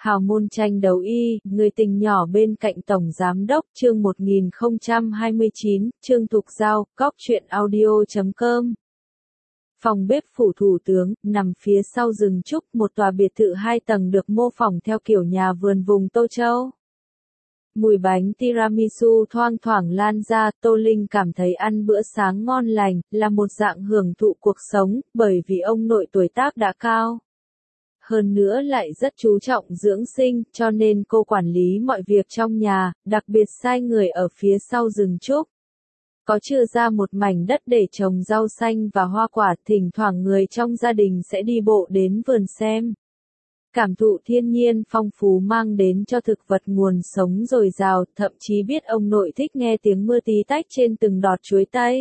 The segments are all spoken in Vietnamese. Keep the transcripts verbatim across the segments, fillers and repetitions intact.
Hào môn tranh đấu y, người tình nhỏ bên cạnh Tổng Giám đốc, chương một nghìn không trăm hai mươi chín, Trương Thục Giao, cóc truyện audio chấm com. Phòng bếp phủ thủ tướng, nằm phía sau rừng trúc, một tòa biệt thự hai tầng được mô phỏng theo kiểu nhà vườn vùng Tô Châu. Mùi bánh tiramisu thoang thoảng lan ra, Tô Linh cảm thấy ăn bữa sáng ngon lành, là một dạng hưởng thụ cuộc sống, bởi vì ông nội tuổi tác đã cao. Hơn nữa lại rất chú trọng dưỡng sinh, cho nên cô quản lý mọi việc trong nhà, đặc biệt sai người ở phía sau rừng trúc. Có chừa ra một mảnh đất để trồng rau xanh và hoa quả, thỉnh thoảng người trong gia đình sẽ đi bộ đến vườn xem. Cảm thụ thiên nhiên phong phú mang đến cho thực vật nguồn sống dồi dào, thậm chí biết ông nội thích nghe tiếng mưa tí tách trên từng đọt chuối tây.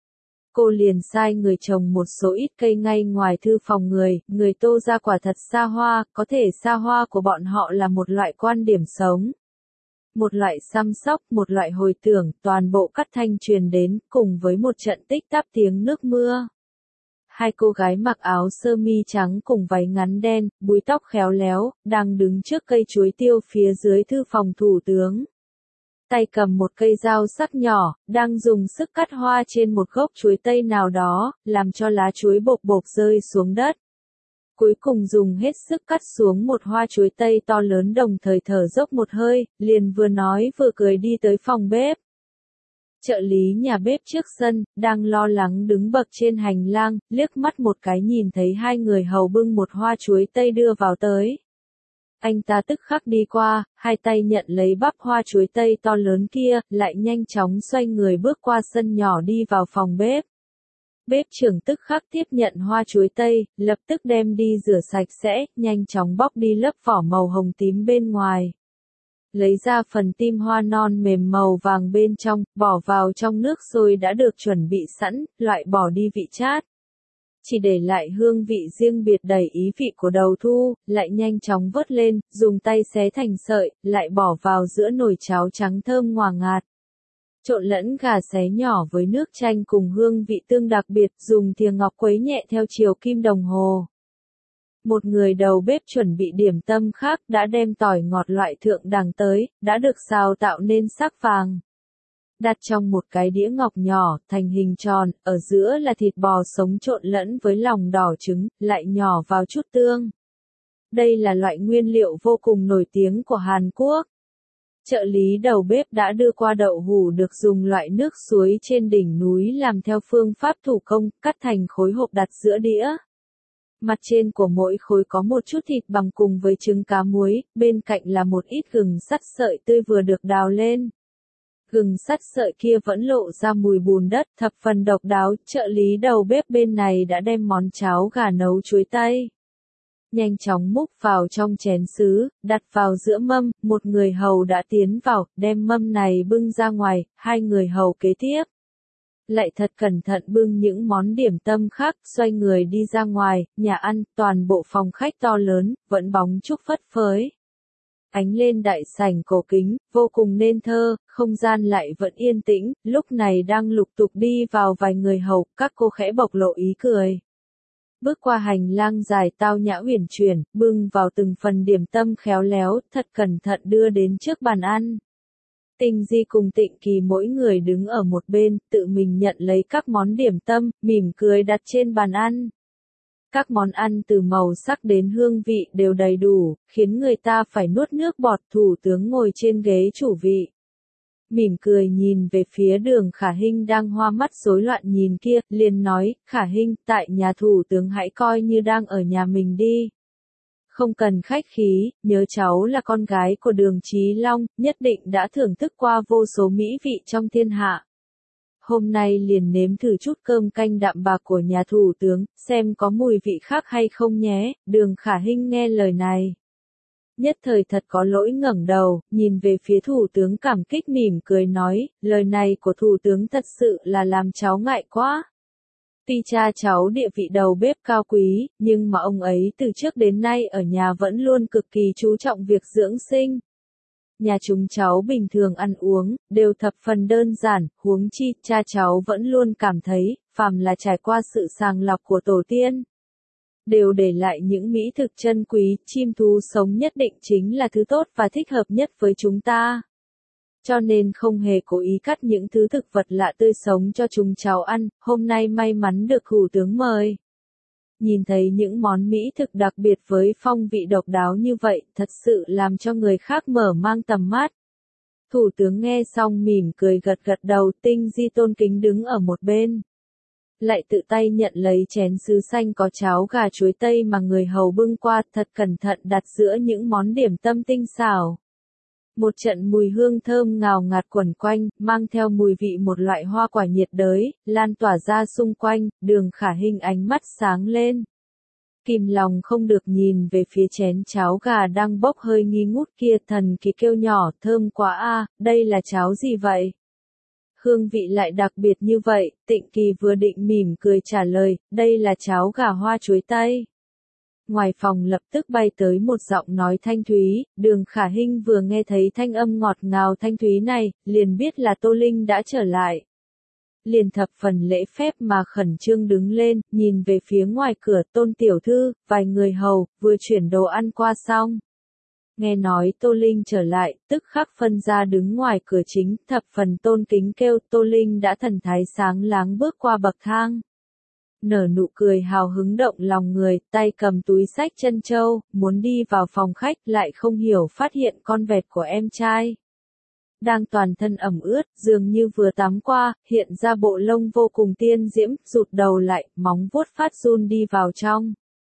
Cô liền sai người trồng một số ít cây ngay ngoài thư phòng người, người Tô ra quả thật xa hoa, có thể xa hoa của bọn họ là một loại quan điểm sống. Một loại chăm sóc, một loại hồi tưởng, toàn bộ cắt thanh truyền đến, cùng với một trận tích tắp tiếng nước mưa. Hai cô gái mặc áo sơ mi trắng cùng váy ngắn đen, búi tóc khéo léo, đang đứng trước cây chuối tiêu phía dưới thư phòng thủ tướng. Tay cầm một cây dao sắc nhỏ, đang dùng sức cắt hoa trên một gốc chuối tây nào đó, làm cho lá chuối bộc bộc rơi xuống đất. Cuối cùng dùng hết sức cắt xuống một hoa chuối tây to lớn, đồng thời thở dốc một hơi, liền vừa nói vừa cười đi tới phòng bếp. Trợ lý nhà bếp trước sân, đang lo lắng đứng bậc trên hành lang, liếc mắt một cái nhìn thấy hai người hầu bưng một hoa chuối tây đưa vào tới. Anh ta tức khắc đi qua, hai tay nhận lấy bắp hoa chuối tây to lớn kia, lại nhanh chóng xoay người bước qua sân nhỏ đi vào phòng bếp. Bếp trưởng tức khắc tiếp nhận hoa chuối tây, lập tức đem đi rửa sạch sẽ, nhanh chóng bóc đi lớp vỏ màu hồng tím bên ngoài. Lấy ra phần tim hoa non mềm màu vàng bên trong, bỏ vào trong nước rồi đã được chuẩn bị sẵn, loại bỏ đi vị chát. Chỉ để lại hương vị riêng biệt đầy ý vị của đầu thu, lại nhanh chóng vớt lên, dùng tay xé thành sợi, lại bỏ vào giữa nồi cháo trắng thơm ngọt ngạt. Trộn lẫn gà xé nhỏ với nước chanh cùng hương vị tương đặc biệt, dùng thìa ngọc quấy nhẹ theo chiều kim đồng hồ. Một người đầu bếp chuẩn bị điểm tâm khác đã đem tỏi ngọt loại thượng đẳng tới, đã được xào tạo nên sắc vàng. Đặt trong một cái đĩa ngọc nhỏ, thành hình tròn, ở giữa là thịt bò sống trộn lẫn với lòng đỏ trứng, lại nhỏ vào chút tương. Đây là loại nguyên liệu vô cùng nổi tiếng của Hàn Quốc. Trợ lý đầu bếp đã đưa qua đậu hũ được dùng loại nước suối trên đỉnh núi làm theo phương pháp thủ công, cắt thành khối hộp đặt giữa đĩa. Mặt trên của mỗi khối có một chút thịt bằm cùng với trứng cá muối, bên cạnh là một ít gừng sắt sợi tươi vừa được đào lên. Gừng sắt sợi kia vẫn lộ ra mùi bùn đất, thập phần độc đáo, trợ lý đầu bếp bên này đã đem món cháo gà nấu chuối tây. Nhanh chóng múc vào trong chén sứ, đặt vào giữa mâm, một người hầu đã tiến vào, đem mâm này bưng ra ngoài, hai người hầu kế tiếp. Lại thật cẩn thận bưng những món điểm tâm khác, xoay người đi ra ngoài, nhà ăn, toàn bộ phòng khách to lớn, vẫn bóng trúc phất phới. Ánh lên đại sảnh cổ kính, vô cùng nên thơ, không gian lại vẫn yên tĩnh, lúc này đang lục tục đi vào vài người hầu, các cô khẽ bộc lộ ý cười. Bước qua hành lang dài tao nhã uyển chuyển, bưng vào từng phần điểm tâm khéo léo, thật cẩn thận đưa đến trước bàn ăn. Tinh Di cùng Tịnh Kỳ mỗi người đứng ở một bên, tự mình nhận lấy các món điểm tâm, mỉm cười đặt trên bàn ăn. Các món ăn từ màu sắc đến hương vị đều đầy đủ, khiến người ta phải nuốt nước bọt. Thủ tướng ngồi trên ghế chủ vị. Mỉm cười nhìn về phía Đường Khả Hinh đang hoa mắt rối loạn nhìn kia, liền nói, Khả Hinh, tại nhà thủ tướng hãy coi như đang ở nhà mình đi. Không cần khách khí, nhớ cháu là con gái của Đường Chí Long, nhất định đã thưởng thức qua vô số mỹ vị trong thiên hạ. Hôm nay liền nếm thử chút cơm canh đạm bạc của nhà thủ tướng, xem có mùi vị khác hay không nhé. Đường Khả Hinh nghe lời này. Nhất thời thật có lỗi ngẩng đầu, nhìn về phía thủ tướng cảm kích mỉm cười nói, lời này của thủ tướng thật sự là làm cháu ngại quá. Tuy cha cháu địa vị đầu bếp cao quý, nhưng mà ông ấy từ trước đến nay ở nhà vẫn luôn cực kỳ chú trọng việc dưỡng sinh. Nhà chúng cháu bình thường ăn uống, đều thập phần đơn giản, huống chi, cha cháu vẫn luôn cảm thấy, phàm là trải qua sự sàng lọc của tổ tiên. đều để lại những mỹ thực chân quý, chim thú sống nhất định chính là thứ tốt và thích hợp nhất với chúng ta. Cho nên không hề cố ý cắt những thứ thực vật lạ tươi sống cho chúng cháu ăn, hôm nay may mắn được thủ tướng mời. Nhìn thấy những món mỹ thực đặc biệt với phong vị độc đáo như vậy, thật sự làm cho người khác mở mang tầm mắt. Thủ tướng nghe xong mỉm cười gật gật đầu, Tinh Di tôn kính đứng ở một bên. Lại tự tay nhận lấy chén sứ xanh có cháo gà chuối tây mà người hầu bưng qua, thật cẩn thận đặt giữa những món điểm tâm tinh xảo. Một trận mùi hương thơm ngào ngạt quẩn quanh, mang theo mùi vị một loại hoa quả nhiệt đới, lan tỏa ra xung quanh, Đường Khả Hinh ánh mắt sáng lên. Kìm lòng không được nhìn về phía chén cháo gà đang bốc hơi nghi ngút kia, thần kỳ kêu nhỏ, thơm quá a, đây là cháo gì vậy? Hương vị lại đặc biệt như vậy, Tịnh Kỳ vừa định mỉm cười trả lời, đây là cháo gà hoa chuối tây. Ngoài phòng lập tức bay tới một giọng nói thanh thúy, Đường Khả Hinh vừa nghe thấy thanh âm ngọt ngào thanh thúy này, liền biết là Tô Linh đã trở lại. Liền thập phần lễ phép mà khẩn trương đứng lên, nhìn về phía ngoài cửa, Tôn tiểu thư, vài người hầu, vừa chuyển đồ ăn qua xong. Nghe nói Tô Linh trở lại, tức khắc phân ra đứng ngoài cửa chính, thập phần tôn kính kêu, Tô Linh đã thần thái sáng láng bước qua bậc thang. Nở nụ cười hào hứng động lòng người, tay cầm túi xách chân châu, muốn đi vào phòng khách, lại không hiểu phát hiện con vẹt của em trai. Đang toàn thân ẩm ướt, dường như vừa tắm qua, hiện ra bộ lông vô cùng tiên diễm, rụt đầu lại, móng vuốt phát run đi vào trong.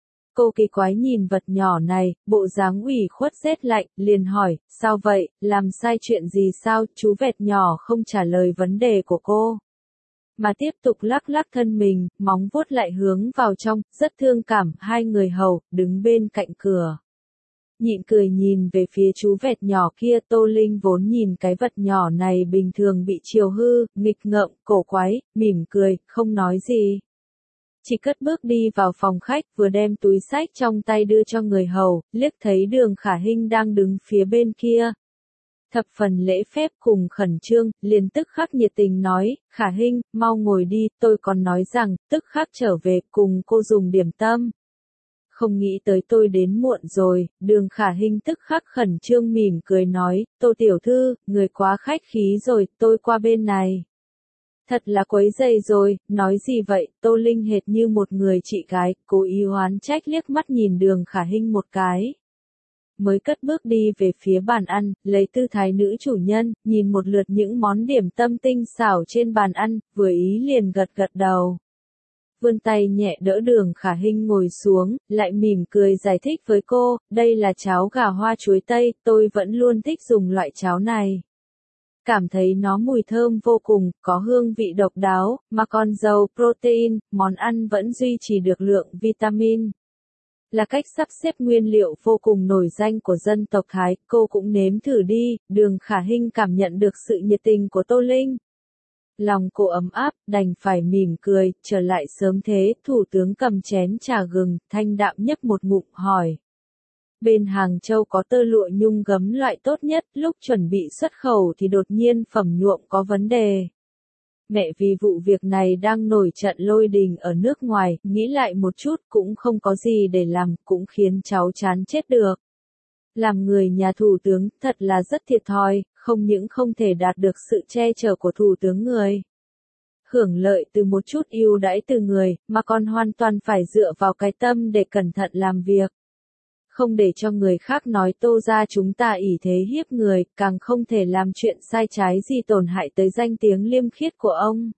Cô kỳ quái nhìn vật nhỏ này, bộ dáng ủy khuất rét lạnh, liền hỏi, sao vậy, làm sai chuyện gì sao, chú vẹt nhỏ không trả lời vấn đề của cô. Mà tiếp tục lắc lắc thân mình, móng vuốt lại hướng vào trong, rất thương cảm, hai người hầu, đứng bên cạnh cửa. Nhịn cười nhìn về phía chú vẹt nhỏ kia, Tô Linh vốn nhìn cái vật nhỏ này bình thường bị chiều hư, nghịch ngợm, cổ quái, mỉm cười, không nói gì. Chỉ cất bước đi vào phòng khách, vừa đem túi xách trong tay đưa cho người hầu, liếc thấy Đường Khả Hinh đang đứng phía bên kia. Thập phần lễ phép cùng khẩn trương, liền tức khắc nhiệt tình nói, Khả Hinh, mau ngồi đi, tôi còn nói rằng, tức khắc trở về cùng cô dùng điểm tâm. Không nghĩ tới tôi đến muộn rồi, Đường Khả Hinh tức khắc khẩn trương mỉm cười nói, Tô tiểu thư, người quá khách khí rồi, tôi qua bên này. Thật là quấy rầy rồi, nói gì vậy, Tô Linh hệt như một người chị gái, cố ý oán trách liếc mắt nhìn Đường Khả Hinh một cái. Mới cất bước đi về phía bàn ăn, lấy tư thái nữ chủ nhân, nhìn một lượt những món điểm tâm tinh xảo trên bàn ăn, vừa ý liền gật gật đầu. Vươn tay nhẹ đỡ Đường Khả Hinh ngồi xuống, lại mỉm cười giải thích với cô, đây là cháo gà hoa chuối tây, tôi vẫn luôn thích dùng loại cháo này. Cảm thấy nó mùi thơm vô cùng, có hương vị độc đáo, mà còn giàu protein, món ăn vẫn duy trì được lượng vitamin. Là cách sắp xếp nguyên liệu vô cùng nổi danh của dân tộc Thái, cô cũng nếm thử đi, Đường Khả Hinh cảm nhận được sự nhiệt tình của Tô Linh. Lòng cô ấm áp, đành phải mỉm cười, trở lại sớm thế, thủ tướng cầm chén trà gừng, thanh đạm nhấp một ngụm, hỏi. Bên Hàng Châu có tơ lụa nhung gấm loại tốt nhất, lúc chuẩn bị xuất khẩu thì đột nhiên phẩm nhuộm có vấn đề. Mẹ vì vụ việc này đang nổi trận lôi đình ở nước ngoài, nghĩ lại một chút cũng không có gì để làm, cũng khiến cháu chán chết được. Làm người nhà thủ tướng thật là rất thiệt thòi, không những không thể đạt được sự che chở của thủ tướng người. Hưởng lợi từ một chút ưu đãi từ người, mà còn hoàn toàn phải dựa vào cái tâm để cẩn thận làm việc. Không để cho người khác nói Tô ra chúng ta ỷ thế hiếp người, càng không thể làm chuyện sai trái gì tổn hại tới danh tiếng liêm khiết của ông.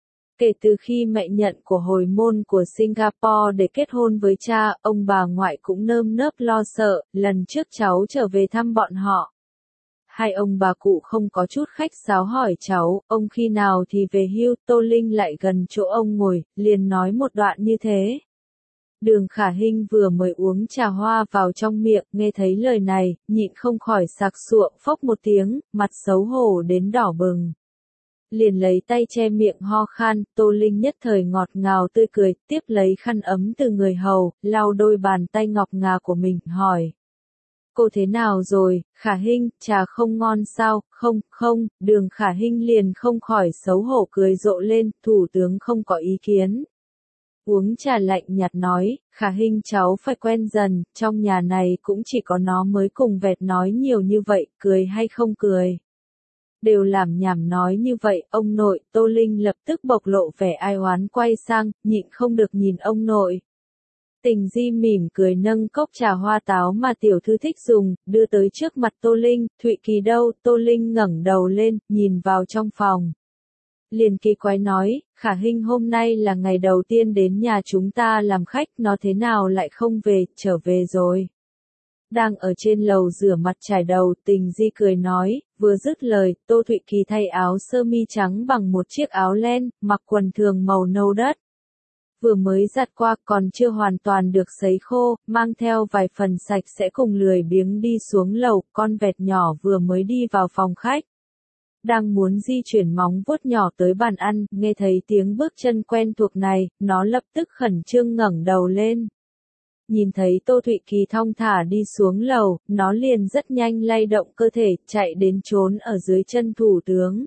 Kể từ khi mẹ nhận của hồi môn của Singapore để kết hôn với cha, ông bà ngoại cũng nơm nớp lo sợ, lần trước cháu trở về thăm bọn họ. Hai ông bà cụ không có chút khách sáo hỏi cháu, ông khi nào thì về hưu, Tô Linh lại gần chỗ ông ngồi, liền nói một đoạn như thế. Đường Khả Hinh vừa mới uống trà hoa vào trong miệng, nghe thấy lời này, nhịn không khỏi sặc sụa, phốc một tiếng, mặt xấu hổ đến đỏ bừng. Liền lấy tay che miệng ho khan, Tô Linh nhất thời ngọt ngào tươi cười, tiếp lấy khăn ấm từ người hầu, lau đôi bàn tay ngọc ngà của mình, hỏi. Cô thế nào rồi, Khả Hinh, trà không ngon sao, không, không, Đường Khả Hinh liền không khỏi xấu hổ cười rộ lên, thủ tướng không có ý kiến. Uống trà lạnh nhạt nói, Khả Hinh cháu phải quen dần, trong nhà này cũng chỉ có nó mới cùng vẹt nói nhiều như vậy, cười hay không cười. Đều làm nhảm nói như vậy, ông nội, Tô Linh lập tức bộc lộ vẻ ai oán quay sang, nhịn không được nhìn ông nội. Tình Di mỉm cười nâng cốc trà hoa táo mà tiểu thư thích dùng, đưa tới trước mặt Tô Linh, Thụy Kỳ đâu, Tô Linh ngẩng đầu lên, nhìn vào trong phòng. Liền kỳ quái nói, Khả Hinh hôm nay là ngày đầu tiên đến nhà chúng ta làm khách, nó thế nào lại không về, trở về rồi. Đang ở trên lầu rửa mặt chải đầu, Tình Di cười nói, vừa dứt lời, Tô Thụy Kỳ thay áo sơ mi trắng bằng một chiếc áo len, mặc quần thường màu nâu đất. Vừa mới giặt qua còn chưa hoàn toàn được sấy khô, mang theo vài phần sạch sẽ cùng lười biếng đi xuống lầu, con vẹt nhỏ vừa mới đi vào phòng khách. Đang muốn di chuyển móng vuốt nhỏ tới bàn ăn, nghe thấy tiếng bước chân quen thuộc này, nó lập tức khẩn trương ngẩng đầu lên. Nhìn thấy Tô Thụy Kỳ thong thả đi xuống lầu, nó liền rất nhanh lay động cơ thể, chạy đến trốn ở dưới chân thủ tướng.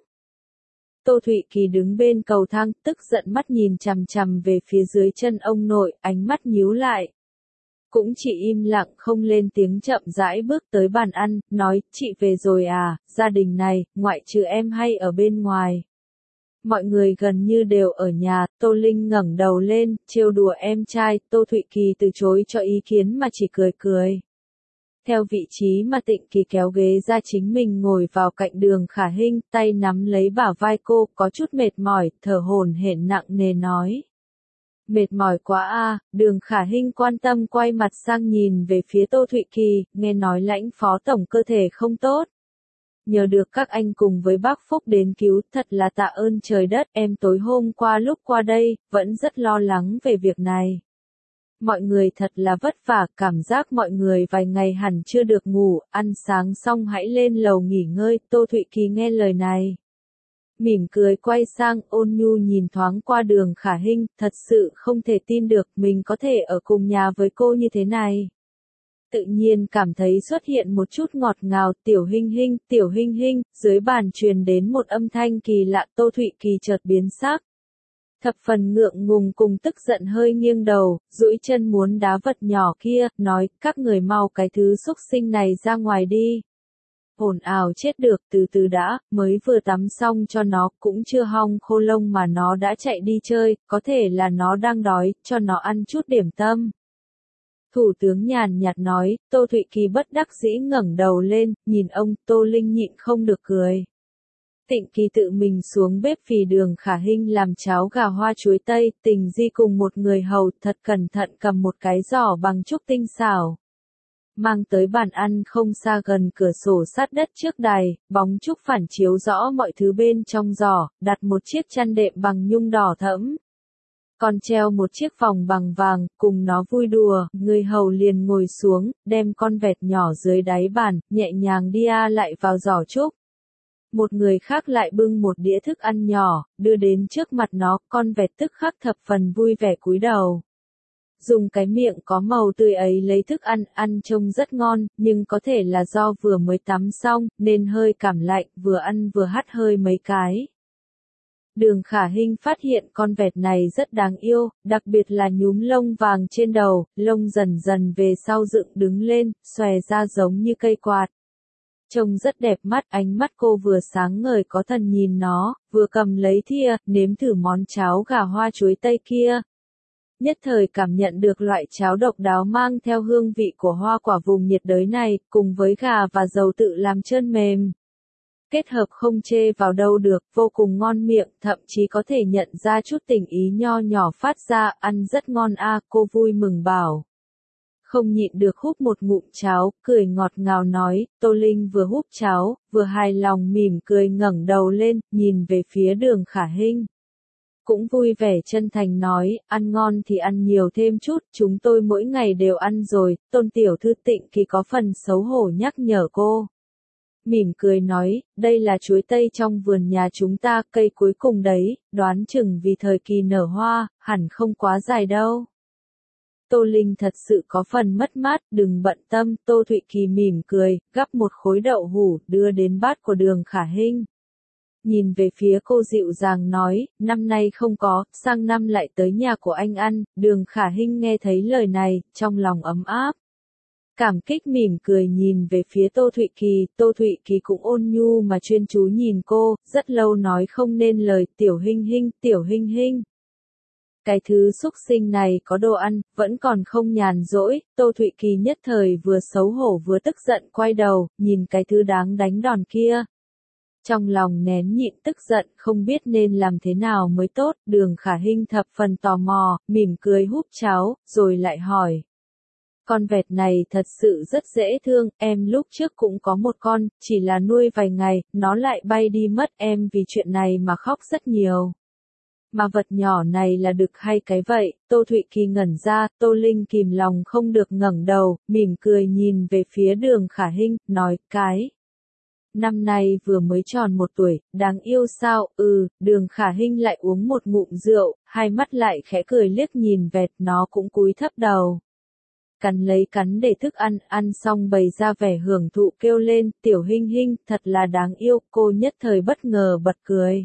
Tô Thụy Kỳ đứng bên cầu thang, tức giận mắt nhìn chằm chằm về phía dưới chân ông nội, ánh mắt nhíu lại. Cũng chỉ im lặng không lên tiếng chậm rãi bước tới bàn ăn, nói, chị về rồi à, gia đình này, ngoại trừ em hay ở bên ngoài. Mọi người gần như đều ở nhà, Tô Linh ngẩng đầu lên, trêu đùa em trai, Tô Thụy Kỳ từ chối cho ý kiến mà chỉ cười cười. Theo vị trí mà Tịnh Kỳ kéo ghế ra chính mình ngồi vào cạnh Đường Khả Hinh, tay nắm lấy bả vai cô, có chút mệt mỏi, thở hổn hển nặng nề nói. Mệt mỏi quá a, Đường Khả Hinh quan tâm quay mặt sang nhìn về phía Tô Thụy Kỳ, nghe nói Lãnh phó tổng cơ thể không tốt. Nhờ được các anh cùng với bác Phúc đến cứu, thật là tạ ơn trời đất, em tối hôm qua lúc qua đây, vẫn rất lo lắng về việc này. Mọi người thật là vất vả, cảm giác mọi người vài ngày hẳn chưa được ngủ, ăn sáng xong hãy lên lầu nghỉ ngơi, Tô Thụy Kỳ nghe lời này. Mỉm cười quay sang, ôn nhu nhìn thoáng qua Đường Khả Hinh, thật sự không thể tin được mình có thể ở cùng nhà với cô như thế này. Tự nhiên cảm thấy xuất hiện một chút ngọt ngào, tiểu Hinh Hinh, tiểu Hinh Hinh, dưới bàn truyền đến một âm thanh kỳ lạ, Tô Thụy Kỳ chợt biến sắc. Thập phần ngượng ngùng cùng tức giận hơi nghiêng đầu, duỗi chân muốn đá vật nhỏ kia, nói, các người mau cái thứ xúc sinh này ra ngoài đi. Ồn ào chết được, từ từ đã, mới vừa tắm xong cho nó, cũng chưa hong khô lông mà nó đã chạy đi chơi, có thể là nó đang đói, cho nó ăn chút điểm tâm. Thủ tướng nhàn nhạt nói, Tô Thụy Kỳ bất đắc dĩ ngẩng đầu lên, nhìn ông, Tô Linh nhịn không được cười. Tịnh Kỳ tự mình xuống bếp vì Đường Khả Hinh làm cháo gà hoa chuối tây, Tình Di cùng một người hầu thật cẩn thận cầm một cái giỏ bằng trúc tinh xảo. Mang tới bàn ăn không xa gần cửa sổ sát đất trước đài, bóng trúc phản chiếu rõ mọi thứ bên trong giỏ, đặt một chiếc chăn đệm bằng nhung đỏ thẫm. Còn treo một chiếc vòng bằng vàng, cùng nó vui đùa, người hầu liền ngồi xuống, đem con vẹt nhỏ dưới đáy bàn, nhẹ nhàng đi a lại vào giỏ trúc. Một người khác lại bưng một đĩa thức ăn nhỏ, đưa đến trước mặt nó, con vẹt tức khắc thập phần vui vẻ cúi đầu. Dùng cái miệng có màu tươi ấy lấy thức ăn, ăn trông rất ngon, nhưng có thể là do vừa mới tắm xong, nên hơi cảm lạnh, vừa ăn vừa hắt hơi mấy cái. Đường Khả Hinh phát hiện con vẹt này rất đáng yêu, đặc biệt là nhúm lông vàng trên đầu, lông dần dần về sau dựng đứng lên, xòe ra giống như cây quạt. Trông rất đẹp mắt, ánh mắt cô vừa sáng ngời có thần nhìn nó, vừa cầm lấy thìa, nếm thử món cháo gà hoa chuối tây kia. Nhất thời cảm nhận được loại cháo độc đáo mang theo hương vị của hoa quả vùng nhiệt đới này, cùng với gà và dầu tự làm trơn mềm. Kết hợp không chê vào đâu được, vô cùng ngon miệng, thậm chí có thể nhận ra chút tình ý nho nhỏ phát ra, ăn rất ngon a, cô vui mừng bảo. Không nhịn được húp một ngụm cháo, cười ngọt ngào nói, Tô Linh vừa húp cháo, vừa hài lòng mỉm cười ngẩng đầu lên, nhìn về phía Đường Khả Hinh. Cũng vui vẻ chân thành nói, ăn ngon thì ăn nhiều thêm chút, chúng tôi mỗi ngày đều ăn rồi, Tôn tiểu thư Tịnh Kỳ có phần xấu hổ nhắc nhở cô. Mỉm cười nói, đây là chuối tây trong vườn nhà chúng ta, cây cuối cùng đấy, đoán chừng vì thời kỳ nở hoa, hẳn không quá dài đâu. Tô Linh thật sự có phần mất mát, đừng bận tâm, Tô Thụy Kỳ mỉm cười, gắp một khối đậu hũ, đưa đến bát của Đường Khả Hinh. nhìn về phía cô dịu dàng nói, năm nay không có, sang năm lại tới nhà của anh ăn. Đường Khả Hinh nghe thấy lời này, trong lòng ấm áp. Cảm kích mỉm cười nhìn về phía Tô Thụy Kỳ, Tô Thụy Kỳ cũng ôn nhu mà chuyên chú nhìn cô, rất lâu nói không nên lời, tiểu Hinh Hinh, tiểu Hinh Hinh. Cái thứ xúc sinh này có đồ ăn, vẫn còn không nhàn rỗi. Tô Thụy Kỳ nhất thời vừa xấu hổ vừa tức giận quay đầu, nhìn cái thứ đáng đánh đòn kia. Trong lòng nén nhịn tức giận, không biết nên làm thế nào mới tốt. Đường Khả Hinh thập phần tò mò, mỉm cười húp cháo, rồi lại hỏi. Con vẹt này thật sự rất dễ thương, em lúc trước cũng có một con, chỉ là nuôi vài ngày, nó lại bay đi mất, em vì chuyện này mà khóc rất nhiều. Mà vật nhỏ này là đực hay cái vậy? Tô Thụy Kỳ ngẩn ra, Tô Linh kìm lòng không được ngẩng đầu, mỉm cười nhìn về phía Đường Khả Hinh, nói, cái. Năm nay vừa mới tròn một tuổi, đáng yêu sao? Ừ, Đường Khả Hinh lại uống một ngụm rượu, hai mắt lại khẽ cười liếc nhìn vẹt, nó cũng cúi thấp đầu. Cắn lấy cắn để thức ăn, ăn xong bày ra vẻ hưởng thụ kêu lên, tiểu Hinh Hinh, thật là đáng yêu, cô nhất thời bất ngờ bật cười.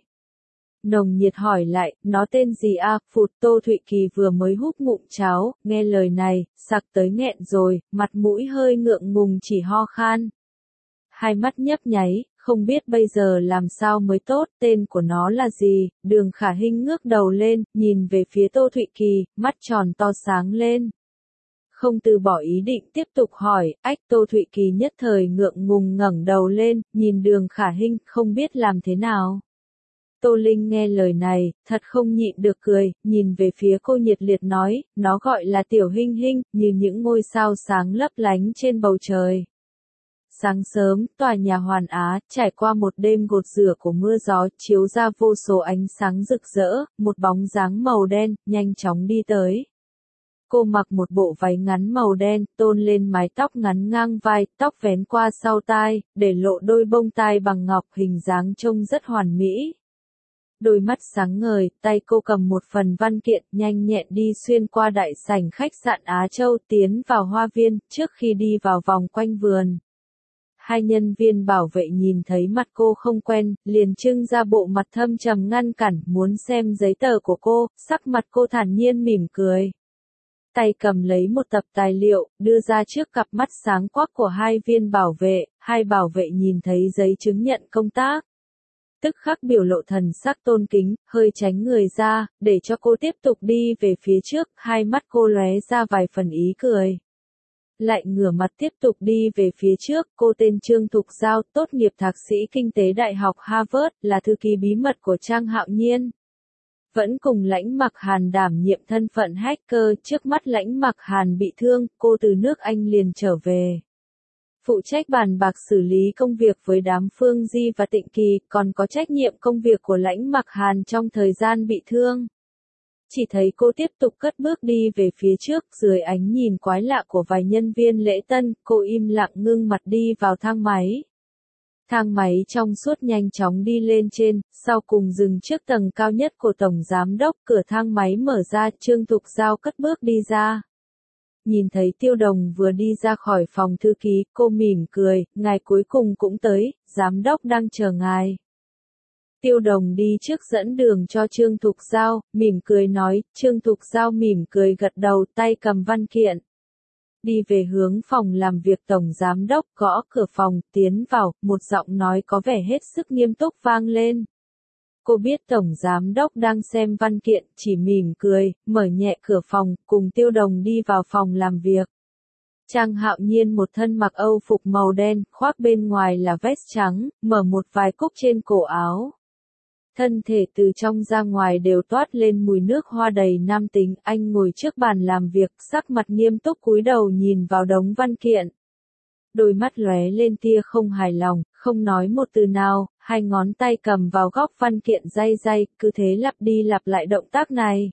Nồng nhiệt hỏi lại, nó tên gì a? À? Phụt. Tô Thụy Kỳ vừa mới húp ngụm cháo, nghe lời này, sặc tới nghẹn rồi, mặt mũi hơi ngượng ngùng chỉ ho khan. Hai mắt nhấp nháy, không biết bây giờ làm sao mới tốt, tên của nó là gì? Đường Khả Hinh ngước đầu lên, nhìn về phía Tô Thụy Kỳ, mắt tròn to sáng lên. Không từ bỏ ý định tiếp tục hỏi, ách. Tô Thụy Kỳ nhất thời ngượng ngùng ngẩng đầu lên, nhìn Đường Khả Hinh, không biết làm thế nào. Tô Linh nghe lời này, thật không nhịn được cười, nhìn về phía cô nhiệt liệt nói, nó gọi là tiểu Hinh Hinh, như những ngôi sao sáng lấp lánh trên bầu trời. Sáng sớm, tòa nhà Hoàn Á, trải qua một đêm gột rửa của mưa gió, chiếu ra vô số ánh sáng rực rỡ, một bóng dáng màu đen, nhanh chóng đi tới. Cô mặc một bộ váy ngắn màu đen, tôn lên mái tóc ngắn ngang vai, tóc vén qua sau tai, để lộ đôi bông tai bằng ngọc, hình dáng trông rất hoàn mỹ. Đôi mắt sáng ngời, tay cô cầm một phần văn kiện, nhanh nhẹn đi xuyên qua đại sảnh khách sạn Á Châu, tiến vào hoa viên, trước khi đi vào vòng quanh vườn. Hai nhân viên bảo vệ nhìn thấy mặt cô không quen, liền trưng ra bộ mặt thâm trầm ngăn cản, muốn xem giấy tờ của cô, sắc mặt cô thản nhiên mỉm cười. Tay cầm lấy một tập tài liệu, đưa ra trước cặp mắt sáng quắc của hai viên bảo vệ, hai bảo vệ nhìn thấy giấy chứng nhận công tác. Tức khắc biểu lộ thần sắc tôn kính, hơi tránh người ra, để cho cô tiếp tục đi về phía trước, hai mắt cô lóe ra vài phần ý cười. Lại ngửa mặt tiếp tục đi về phía trước, cô tên Trương Thục Giao, tốt nghiệp thạc sĩ kinh tế Đại học Harvard, là thư ký bí mật của Trang Hạo Nhiên. Vẫn cùng Lãnh Mặc Hàn đảm nhiệm thân phận hacker, trước mắt Lãnh Mặc Hàn bị thương, cô từ nước Anh liền trở về. Phụ trách bàn bạc xử lý công việc với đám Phương Di và Tịnh Kỳ, còn có trách nhiệm công việc của Lãnh Mặc Hàn trong thời gian bị thương. Chỉ thấy cô tiếp tục cất bước đi về phía trước, dưới ánh nhìn quái lạ của vài nhân viên lễ tân, cô im lặng ngưng mặt đi vào thang máy. Thang máy trong suốt nhanh chóng đi lên trên, sau cùng dừng trước tầng cao nhất của Tổng Giám Đốc, cửa thang máy mở ra, Trương Thục Giao cất bước đi ra. Nhìn thấy Tiêu Đồng vừa đi ra khỏi phòng thư ký, cô mỉm cười, ngài cuối cùng cũng tới, Giám Đốc đang chờ ngài. Tiêu Đồng đi trước dẫn đường cho Trương Thục Giao, mỉm cười nói, Trương Thục Giao mỉm cười gật đầu, tay cầm văn kiện. Đi về hướng phòng làm việc Tổng Giám Đốc, gõ cửa phòng, tiến vào, một giọng nói có vẻ hết sức nghiêm túc vang lên. Cô biết Tổng Giám Đốc đang xem văn kiện, chỉ mỉm cười, mở nhẹ cửa phòng, cùng Tiêu Đồng đi vào phòng làm việc. Trang Hạo Nhiên một thân mặc Âu phục màu đen, khoác bên ngoài là vest trắng, mở một vài cúc trên cổ áo. Thân thể từ trong ra ngoài đều toát lên mùi nước hoa đầy nam tính, anh ngồi trước bàn làm việc, sắc mặt nghiêm túc cúi đầu nhìn vào đống văn kiện. Đôi mắt lóe lên tia không hài lòng, không nói một từ nào, hai ngón tay cầm vào góc văn kiện day day, cứ thế lặp đi lặp lại động tác này.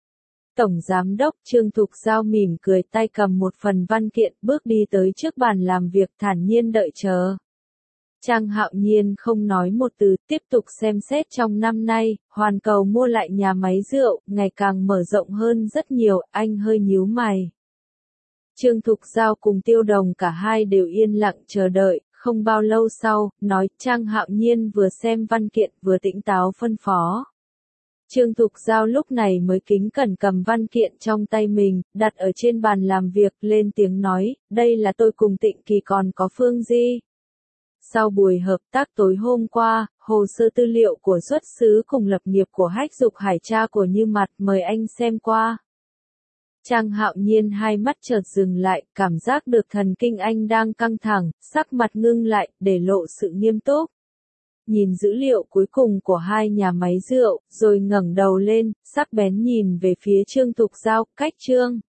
Tổng Giám Đốc Trương Thục Giao mỉm cười, tay cầm một phần văn kiện, bước đi tới trước bàn làm việc, thản nhiên đợi chờ. Trang Hạo Nhiên không nói một từ, tiếp tục xem xét trong năm nay, Hoàn Cầu mua lại nhà máy rượu, ngày càng mở rộng hơn rất nhiều, anh hơi nhíu mày. Trương Thục Giao cùng Tiêu Đồng cả hai đều yên lặng chờ đợi, không bao lâu sau, nói Trang Hạo Nhiên vừa xem văn kiện vừa tỉnh táo phân phó. Trương Thục Giao lúc này mới kính cẩn cầm văn kiện trong tay mình, đặt ở trên bàn làm việc, lên tiếng nói, đây là tôi cùng Tịnh Kỳ còn có Phương Di. Sau buổi hợp tác tối hôm qua, hồ sơ tư liệu của xuất xứ cùng lập nghiệp của Hách Dục Hải cha của Như Mặt mời anh xem qua. Trang Hạo Nhiên hai mắt chợt dừng lại, cảm giác được thần kinh anh đang căng thẳng, sắc mặt ngưng lại, để lộ sự nghiêm túc. Nhìn dữ liệu cuối cùng của hai nhà máy rượu, rồi ngẩng đầu lên, sắc bén nhìn về phía Trương Thục Giao, cách Trương.